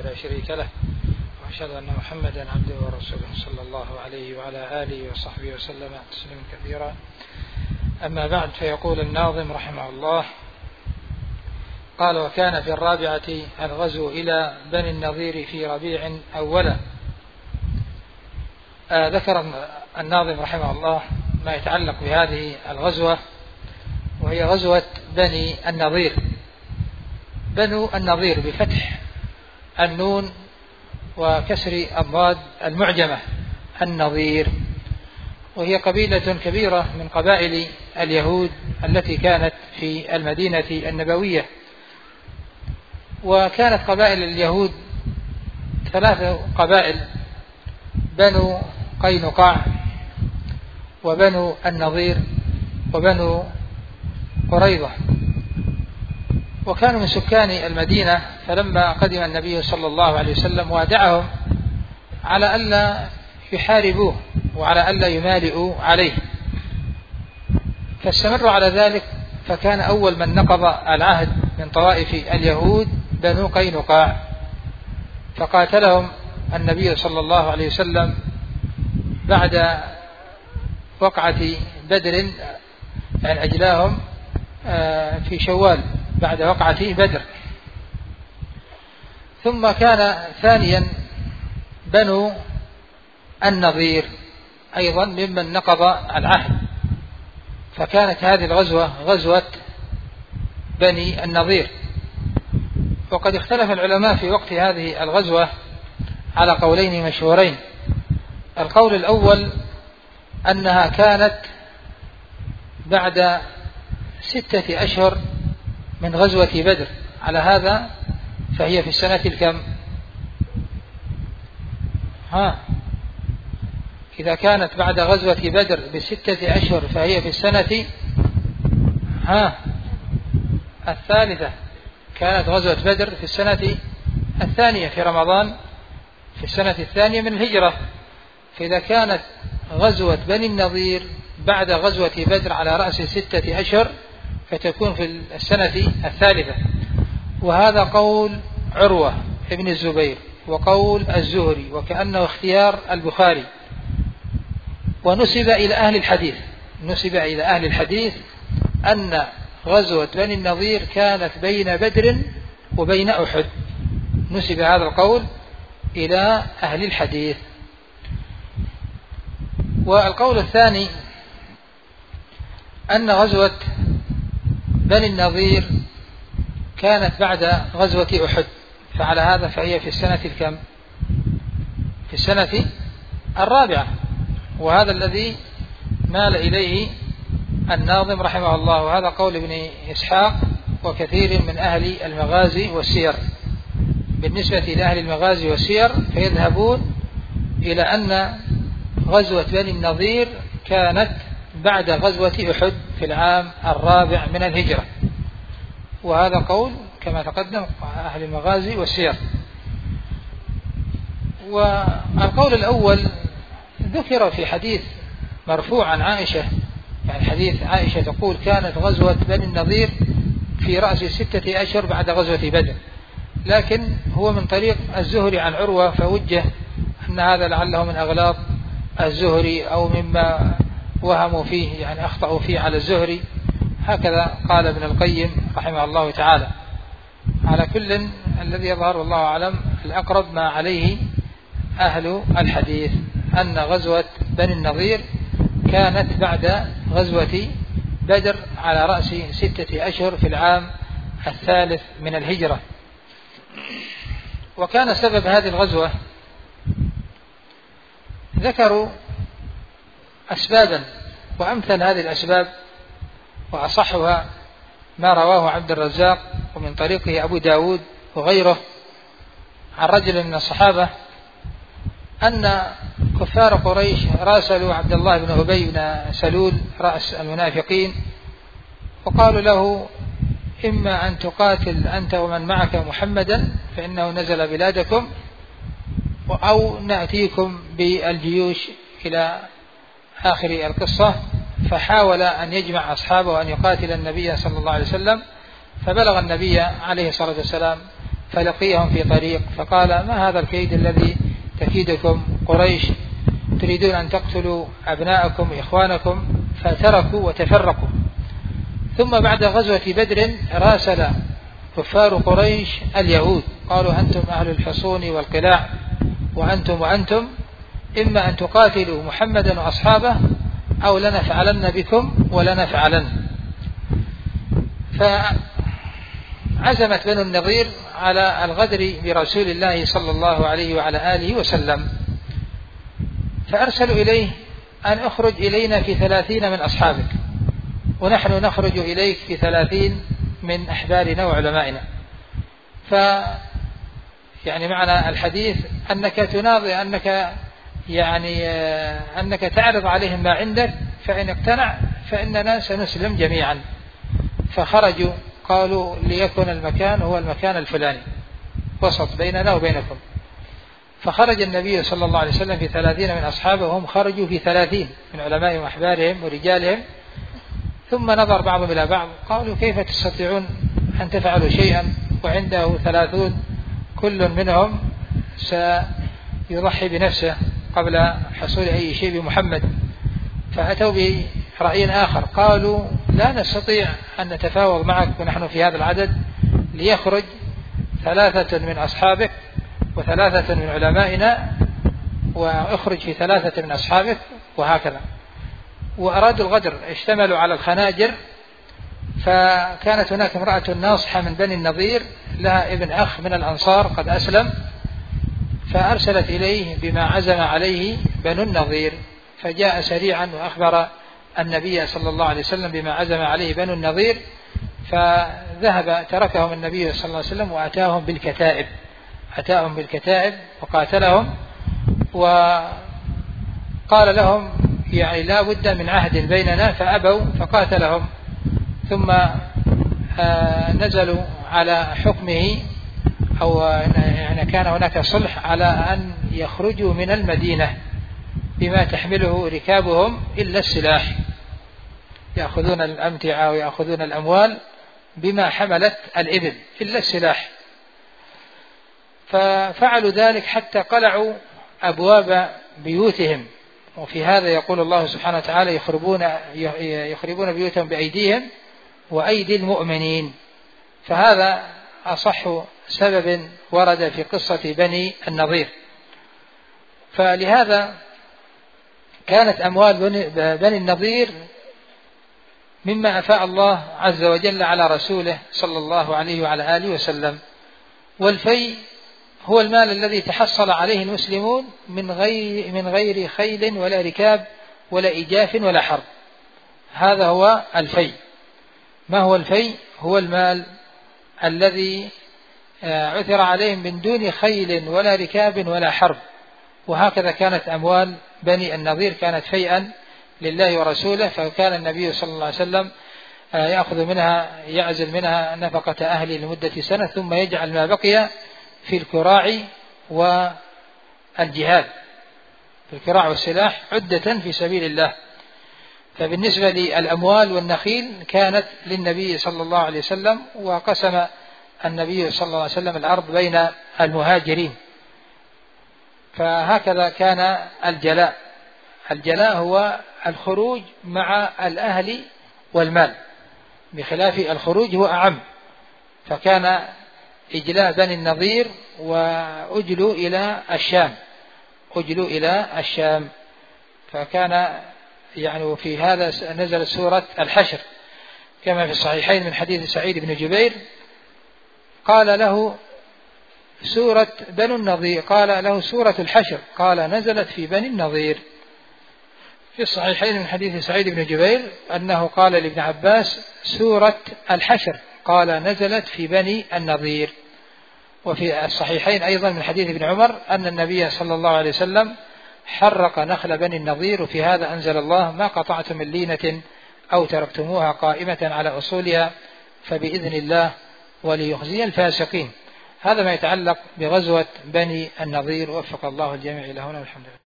لا شريك له، وأشهد أن محمدا عبده ورسوله صلى الله عليه وعلى آله وصحبه وسلم تسليما كثيرا. أما بعد، فيقول الناظم رحمه الله: قال: وكان في الرابعة الغزو إلى بني النضير في ربيع أولا. ذكر الناظم رحمه الله ما يتعلق بهذه الغزوة، وهي غزوة بني النضير. بنو النضير بفتح النون وكسر الضاد المعجمة، النضير، وهي قبيلة كبيرة من قبائل اليهود التي كانت في المدينة النبوية. وكانت قبائل اليهود 3 قبائل: بنو قينقاع، وبنو النضير، وبنو قريظة، وكانوا من سكان المدينة. فلما قدم النبي صلى الله عليه وسلم وادعهم على ألا يحاربوه وعلى ألا يمالئوا عليه، فاستمروا على ذلك. فكان أول من نقض العهد من طوائف اليهود بنو قينقاع، فقاتلهم النبي صلى الله عليه وسلم بعد وقعة بدر، يعني أجلاهم في شوال بعد وقعة بدر. ثم كان ثانيا بنو النضير أيضا ممن نقض العهد، فكانت هذه الغزوة غزوة بني النضير. وقد اختلف العلماء في وقت هذه الغزوة على قولين مشهورين. القول الأول أنها كانت بعد 6 أشهر من غزوة بدر، على هذا فهي في السنة الكم؟ إذا كانت بعد غزوة بدر ب6 أشهر فهي في السنة الثالثة. كانت غزوة بدر في السنة الثانية في رمضان، في السنة الثانية من الهجرة. فإذا كانت غزوة بني النضير بعد غزوة بدر على رأس 6 أشهر فتكون في السنة الثالثة. وهذا قول عروة ابن الزبير وقول الزهري، وكأنه اختيار البخاري. ونسب إلى أهل الحديث أن غزوة بني النضير كانت بين بدر وبين أحد. نسب هذا القول إلى أهل الحديث. والقول الثاني أن غزوة بني النضير كانت بعد غزوة أحد، فعلى هذا فهي في السنة الكم؟ في السنة الرابعة. وهذا الذي مال إليه الناظم رحمه الله، وهذا قول ابن إسحاق وكثير من أهل المغازي والسير. بالنسبة لأهل المغازي والسير فيذهبون إلى أن غزوة بني النضير كانت بعد غزوة أحد في العام الرابع من الهجرة، وهذا قول كما تقدم أهل المغازي والسير. والقول الأول ذكر في حديث مرفوع عن عائشة، يعني حديث عائشة تقول: كانت غزوة بني النضير في رأس 6 أشهر بعد غزوة بدر، لكن هو من طريق الزهري عن عروة، فوجه أن هذا لعله من أغلاط الزهري أو مما وهموا فيه، يعني أخطأوا فيه على الزهري. هكذا قال ابن القيم رحمه الله تعالى. على كل، الذي يظهر والله أعلم الأقرب ما عليه أهل الحديث أن غزوة بني النضير كانت بعد غزوة بدر على رأس 6 أشهر في العام الثالث من الهجرة. وكان سبب هذه الغزوة، ذكروا أسبابا، وأمثل هذه الأسباب وأصحها ما رواه عبد الرزاق ومن طريقه أبو داود وغيره عن رجل من الصحابة أن كفار قريش راسلوا عبد الله بن أبي بن سلول رأس المنافقين، وقالوا له: إما أن تقاتل أنت ومن معك محمدا فإنه نزل بلادكم، أو نأتيكم بالجيوش إلى آخر القصة. فحاول أن يجمع أصحابه أن يقاتل النبي صلى الله عليه وسلم، فبلغ النبي عليه الصلاة والسلام فلقيهم في طريق فقال: ما هذا الكيد الذي تكيدكم قريش؟ تريدون أن تقتلوا أبناءكم إخوانكم؟ فتركوا وتفرقوا. ثم بعد غزوة بدر راسل كفار قريش اليهود، قالوا: أنتم أهل الحصون والقلاع، وأنتم إما أن تقاتلوا محمدا وأصحابه أو لنفعلن بكم ولنفعلن. فعزمت بنو النضير على الغدر برسول الله صلى الله عليه وعلى آله وسلم، فأرسلوا إليه أن أخرج إلينا في 30 من أصحابك، ونحن نخرج إليك في 30 من أحبارنا وعلمائنا. يعني معنى الحديث أنك تناظر، أنك تعرض عليهم ما عندك، فإن اقتنع فإننا سنسلم جميعا. فخرجوا قالوا: ليكن المكان هو المكان الفلاني وسط بيننا وبينكم. فخرج النبي صلى الله عليه وسلم في 30 من أصحابه، وهم خرجوا في 30 من علمائهم وأحبارهم ورجالهم. ثم نظر بعضهم إلى بعض، قالوا: كيف تستطيعون أن تفعلوا شيئا وعنده 30 كل منهم سيضحي بنفسه قبل حصول أي شيء بمحمد؟ فأتوا برأي آخر، قالوا: لا نستطيع أن نتفاوض معك ونحن في هذا العدد، ليخرج 3 من أصحابك و3 من علمائنا، وأخرج في 3 من أصحابك، وهكذا. وأرادوا الغدر، اشتملوا على الخناجر. فكانت هناك امرأة ناصحة من بني النضير لها ابن أخ من الأنصار قد أسلم، فأرسلت إليه بما عزم عليه بنو النضير، فجاء سريعا وأخبر النبي صلى الله عليه وسلم بما عزم عليه بنو النضير. فذهب تركهم النبي صلى الله عليه وسلم وأتاهم بالكتائب وقاتلهم، وقال لهم: يعني لا بد من عهد بيننا، فأبوا فقاتلهم. ثم نزلوا على حكمه، أو يعني كان هناك صلح على أن يخرجوا من المدينة بما تحمله ركابهم إلا السلاح، يأخذون الأمتعة ويأخذون الأموال بما حملت الإبل إلا السلاح. ففعلوا ذلك حتى قلعوا أبواب بيوتهم. وفي هذا يقول الله سبحانه وتعالى: يخربون بيوتهم بأيديهم وأيدي المؤمنين. فهذا أصح سبب ورد في قصة بني النضير. فلهذا كانت أموال بني النضير مما أفاء الله عز وجل على رسوله صلى الله عليه وعلى آله وسلم. والفي هو المال الذي تحصل عليه المسلمون من غير خيل ولا ركاب ولا إجاف ولا حرب. هذا هو الفي. ما هو الفي؟ هو المال الذي عثر عليهم من دون خيل ولا ركاب ولا حرب. وهكذا كانت أموال بني النضير، كانت فيئا لله ورسوله. فكان النبي صلى الله عليه وسلم يأخذ منها، يعزل منها نفقة أهله لمدة سنة، ثم يجعل ما بقي في الكراع والجهاد، في الكراع والسلاح عدة في سبيل الله. فبالنسبة للأموال والنخيل كانت للنبي صلى الله عليه وسلم، وقسم النبي صلى الله عليه وسلم الأرض بين المهاجرين. فهكذا كان الجلاء هو الخروج مع الأهل والمال، بخلاف الخروج هو أعم. فكان إجلاء بني النضير وأجلوا إلى الشام. فكان يعني في هذا نزل سورة الحشر كما في الصحيحين من حديث سعيد بن جبير، قال له سورة بنو النضير، قال له سورة الحشر، قال نزلت في بني النضير. في الصحيحين من حديث سعيد بن جبير أنه قال لابن عباس سورة الحشر، قال نزلت في بني النضير. وفي الصحيحين أيضا من حديث ابن عمر أن النبي صلى الله عليه وسلم حرق نخل بني النضير، وفي هذا أنزل الله: ما قطعتم من لينة أو تركتموها قائمة على أصولها فبإذن الله وليخزي الفاسقين. هذا ما يتعلق بغزوة بني النضير. وفق الله الجميع إلى هنا، والحمد لله.